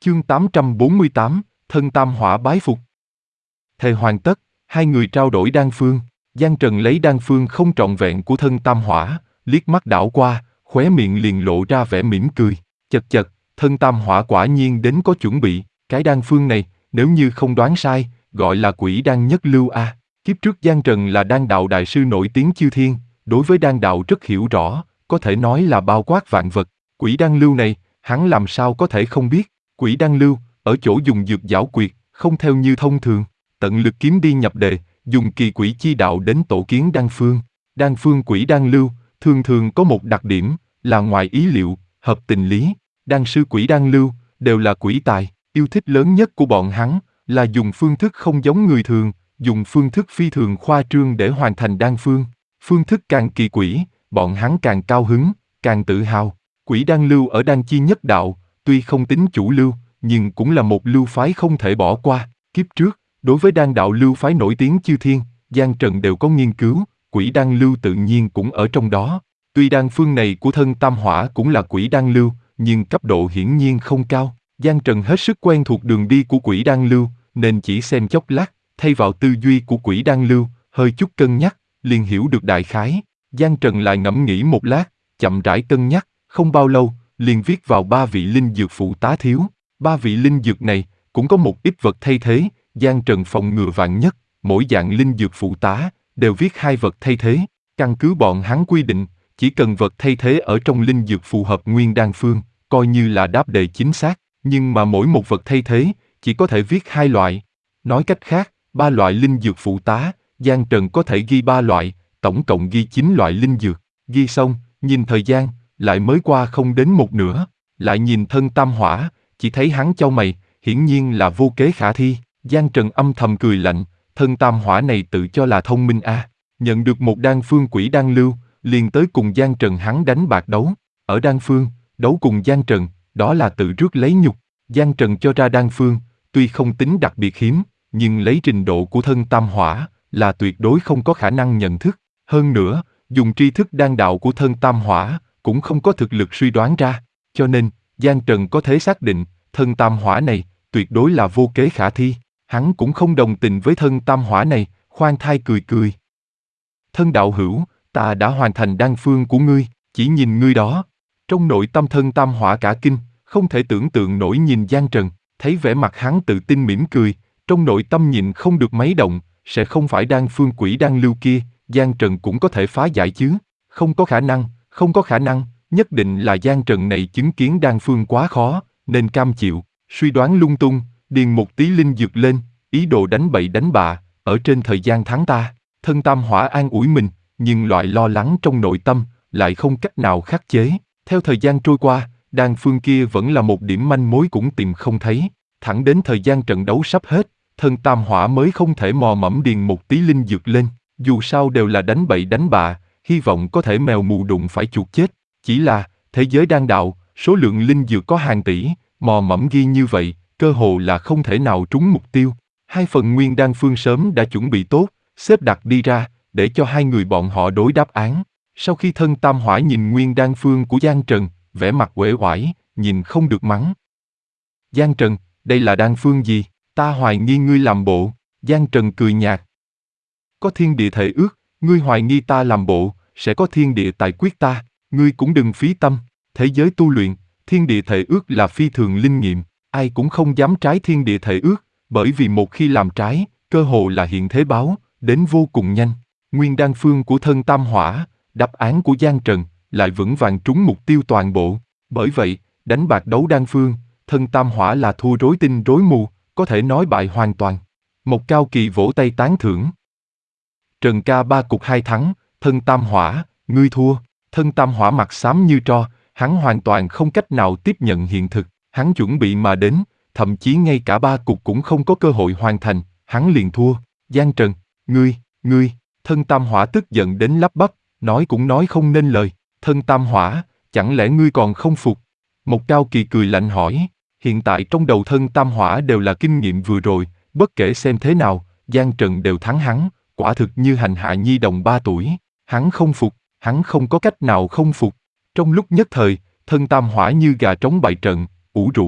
Chương 848, thân tam hỏa bái phục. Thề hoàn tất, hai người trao đổi đan phương. Giang Trần lấy đan phương không trọn vẹn của thân tam hỏa, liếc mắt đảo qua, khóe miệng liền lộ ra vẻ mỉm cười. Chật chật, thân tam hỏa quả nhiên đến có chuẩn bị. Cái đan phương này, nếu như không đoán sai, gọi là quỷ đan nhất lưu a. Kiếp trước Giang Trần là đan đạo đại sư nổi tiếng chư thiên, đối với đan đạo rất hiểu rõ, có thể nói là bao quát vạn vật. Quỷ đan lưu này, hắn làm sao có thể không biết. Quỷ đan lưu, ở chỗ dùng dược giảo quyệt, không theo như thông thường, tận lực kiếm đi nhập đề, dùng kỳ quỷ chi đạo đến tổ kiến đan phương. Đan phương quỷ đan lưu, thường thường có một đặc điểm, là ngoài ý liệu, hợp tình lý. Đan sư quỷ đan lưu, đều là quỷ tài, yêu thích lớn nhất của bọn hắn, là dùng phương thức không giống người thường, dùng phương thức phi thường khoa trương để hoàn thành đan phương. Phương thức càng kỳ quỷ, bọn hắn càng cao hứng, càng tự hào. Quỷ đan lưu ở đan chi nhất đạo, tuy không tính chủ lưu, nhưng cũng là một lưu phái không thể bỏ qua. Kiếp trước, đối với đan đạo lưu phái nổi tiếng chư thiên, Giang Trần đều có nghiên cứu, quỷ đan lưu tự nhiên cũng ở trong đó. Tuy đan phương này của thân tam hỏa cũng là quỷ đan lưu, nhưng cấp độ hiển nhiên không cao. Giang Trần hết sức quen thuộc đường đi của quỷ đan lưu, nên chỉ xem chốc lát, thay vào tư duy của quỷ đan lưu, hơi chút cân nhắc, liền hiểu được đại khái. Giang Trần lại ngẫm nghĩ một lát, chậm rãi cân nhắc, không bao lâu, liền viết vào 3 vị linh dược phụ tá thiếu. 3 vị linh dược này, cũng có một ít vật thay thế, Giang Trần phòng ngừa vạn nhất, mỗi dạng linh dược phụ tá, đều viết 2 vật thay thế. Căn cứ bọn hắn quy định, chỉ cần vật thay thế ở trong linh dược phù hợp nguyên đan phương, coi như là đáp đề chính xác, nhưng mà mỗi một vật thay thế, chỉ có thể viết 2 loại. Nói cách khác, 3 loại linh dược phụ tá, Giang Trần có thể ghi 3 loại, tổng cộng ghi 9 loại linh dược. Ghi xong, nhìn thời gian, lại mới qua không đến một nửa, lại nhìn thân tam hỏa, chỉ thấy hắn chau mày, hiển nhiên là vô kế khả thi. Giang Trần âm thầm cười lạnh, thân tam hỏa này tự cho là thông minh a. Nhận được một đan phương quỷ đan lưu, liền tới cùng Giang Trần hắn đánh bạc đấu. Ở đan phương, đấu cùng Giang Trần, đó là tự rước lấy nhục. Giang Trần cho ra đan phương, tuy không tính đặc biệt hiếm, nhưng lấy trình độ của thân tam hỏa, là tuyệt đối không có khả năng nhận thức. Hơn nữa, dùng tri thức đan đạo của thân tam hỏa, cũng không có thực lực suy đoán ra. Cho nên, Giang Trần có thể xác định, thân tam hỏa này, tuyệt đối là vô kế khả thi. Hắn cũng không đồng tình với thân tam hỏa này, khoan thai cười cười. Thân đạo hữu, ta đã hoàn thành đan phương của ngươi, chỉ nhìn ngươi đó. Trong nội tâm thân tam hỏa cả kinh, không thể tưởng tượng nổi nhìn Giang Trần, thấy vẻ mặt hắn tự tin mỉm cười, trong nội tâm nhìn không được mấy động, sẽ không phải đan phương quỷ đan lưu kia, Giang Trần cũng có thể phá giải chứ. Không có khả năng, không có khả năng, nhất định là Giang Trần này chứng kiến đan phương quá khó, nên cam chịu, suy đoán lung tung, điền một tí linh dược lên, ý đồ đánh bậy đánh bạ, ở trên thời gian thắng ta. Thân tam hỏa an ủi mình, nhưng loại lo lắng trong nội tâm, lại không cách nào khắc chế. Theo thời gian trôi qua, đan phương kia vẫn là một điểm manh mối cũng tìm không thấy. Thẳng đến thời gian trận đấu sắp hết, thân tam hỏa mới không thể mò mẫm điền một tí linh dược lên. Dù sao đều là đánh bậy đánh bạ, hy vọng có thể mèo mù đụng phải chuột chết. Chỉ là, thế giới đan đạo, số lượng linh dược có hàng tỷ, mò mẫm ghi như vậy, cơ hồ là không thể nào trúng mục tiêu. 2 phần nguyên đan phương sớm đã chuẩn bị tốt, xếp đặt đi ra, để cho 2 người bọn họ đối đáp án. Sau khi thân tam hỏa nhìn nguyên đan phương của Giang Trần, vẻ mặt uể oải, nhìn không được mắng. Giang Trần, đây là đan phương gì? Ta hoài nghi ngươi làm bộ. Giang Trần cười nhạt. Có thiên địa thể ước, ngươi hoài nghi ta làm bộ, sẽ có thiên địa tài quyết ta, ngươi cũng đừng phí tâm. Thế giới tu luyện, thiên địa thể ước là phi thường linh nghiệm, ai cũng không dám trái thiên địa thể ước, bởi vì một khi làm trái, cơ hồ là hiện thế báo, đến vô cùng nhanh. Nguyên đan phương của thân tam hỏa, đáp án của Giang Trần, lại vững vàng trúng mục tiêu toàn bộ. Bởi vậy, đánh bạc đấu đan phương, thân tam hỏa là thua rối tinh rối mù, có thể nói bại hoàn toàn. Một Cao Kỳ vỗ tay tán thưởng. Trần ca 3 cục 2 thắng, thân tam hỏa, ngươi thua. Thân tam hỏa mặt xám như tro, hắn hoàn toàn không cách nào tiếp nhận hiện thực. Hắn chuẩn bị mà đến, thậm chí ngay cả 3 cục cũng không có cơ hội hoàn thành, hắn liền thua. Giang Trần, ngươi, thân tam hỏa tức giận đến lắp bắp, nói cũng nói không nên lời. Thân tam hỏa, chẳng lẽ ngươi còn không phục? Một Cao Kỳ cười lạnh hỏi, hiện tại trong đầu thân tam hỏa đều là kinh nghiệm vừa rồi, bất kể xem thế nào, Giang Trần đều thắng hắn, quả thực như hành hạ nhi đồng 3 tuổi. Hắn không phục, hắn không có cách nào không phục. Trong lúc nhất thời, thân tam hỏa như gà trống bại trận, ủ rũ,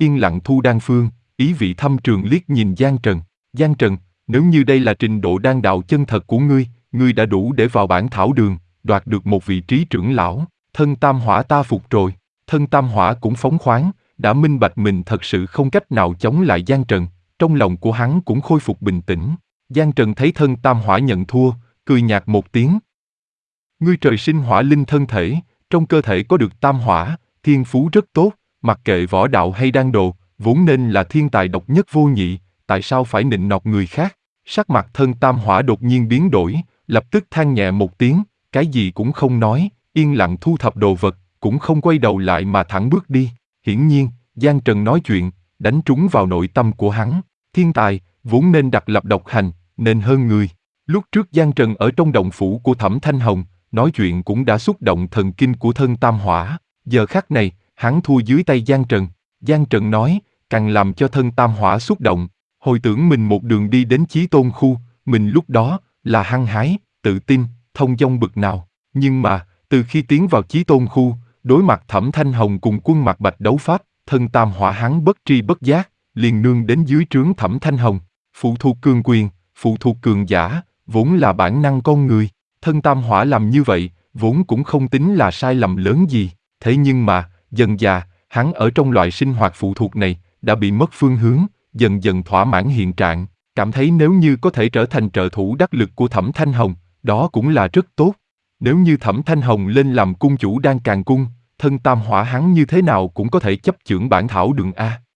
yên lặng thu đan phương, ý vị thâm trường liếc nhìn Giang Trần. Giang Trần, nếu như đây là trình độ đan đạo chân thật của ngươi đã đủ để vào bản thảo đường, đoạt được một vị trí trưởng lão. Thân tam hỏa ta phục rồi. Thân tam hỏa cũng phóng khoáng, đã minh bạch mình thật sự không cách nào chống lại Giang Trần, trong lòng của hắn cũng khôi phục bình tĩnh. Giang Trần thấy thân tam hỏa nhận thua, cười nhạt một tiếng. Ngươi trời sinh hỏa linh thân thể, trong cơ thể có được tam hỏa, thiên phú rất tốt, mặc kệ võ đạo hay đan đồ, vốn nên là thiên tài độc nhất vô nhị, tại sao phải nịnh nọt người khác? Sắc mặt thân tam hỏa đột nhiên biến đổi, lập tức than nhẹ một tiếng, cái gì cũng không nói, yên lặng thu thập đồ vật, cũng không quay đầu lại mà thẳng bước đi. Hiển nhiên, Giang Trần nói chuyện, đánh trúng vào nội tâm của hắn. Thiên tài, vốn nên đặc lập độc hành, nên hơn người. Lúc trước Giang Trần ở trong động phủ của Thẩm Thanh Hồng, nói chuyện cũng đã xúc động thần kinh của thân tam hỏa. Giờ khắc này, hắn thua dưới tay Giang Trần. Giang Trần nói, càng làm cho thân tam hỏa xúc động. Hồi tưởng mình một đường đi đến Chí Tôn khu, mình lúc đó là hăng hái, tự tin, thông dong bực nào. Nhưng mà, từ khi tiến vào Chí Tôn khu, đối mặt Thẩm Thanh Hồng cùng Quân Mạc Bạch đấu pháp, thân tam hỏa hắn bất tri bất giác, liền nương đến dưới trướng Thẩm Thanh Hồng. Phụ thuộc cường quyền, phụ thuộc cường giả, vốn là bản năng con người. Thân tam hỏa làm như vậy, vốn cũng không tính là sai lầm lớn gì. Thế nhưng mà, dần dà, hắn ở trong loại sinh hoạt phụ thuộc này, đã bị mất phương hướng, dần dần thỏa mãn hiện trạng, cảm thấy nếu như có thể trở thành trợ thủ đắc lực của Thẩm Thanh Hồng, đó cũng là rất tốt. Nếu như Thẩm Thanh Hồng lên làm cung chủ Đan Càn Cung, thân tam hỏa hắn như thế nào cũng có thể chấp chưởng bản thảo đường A.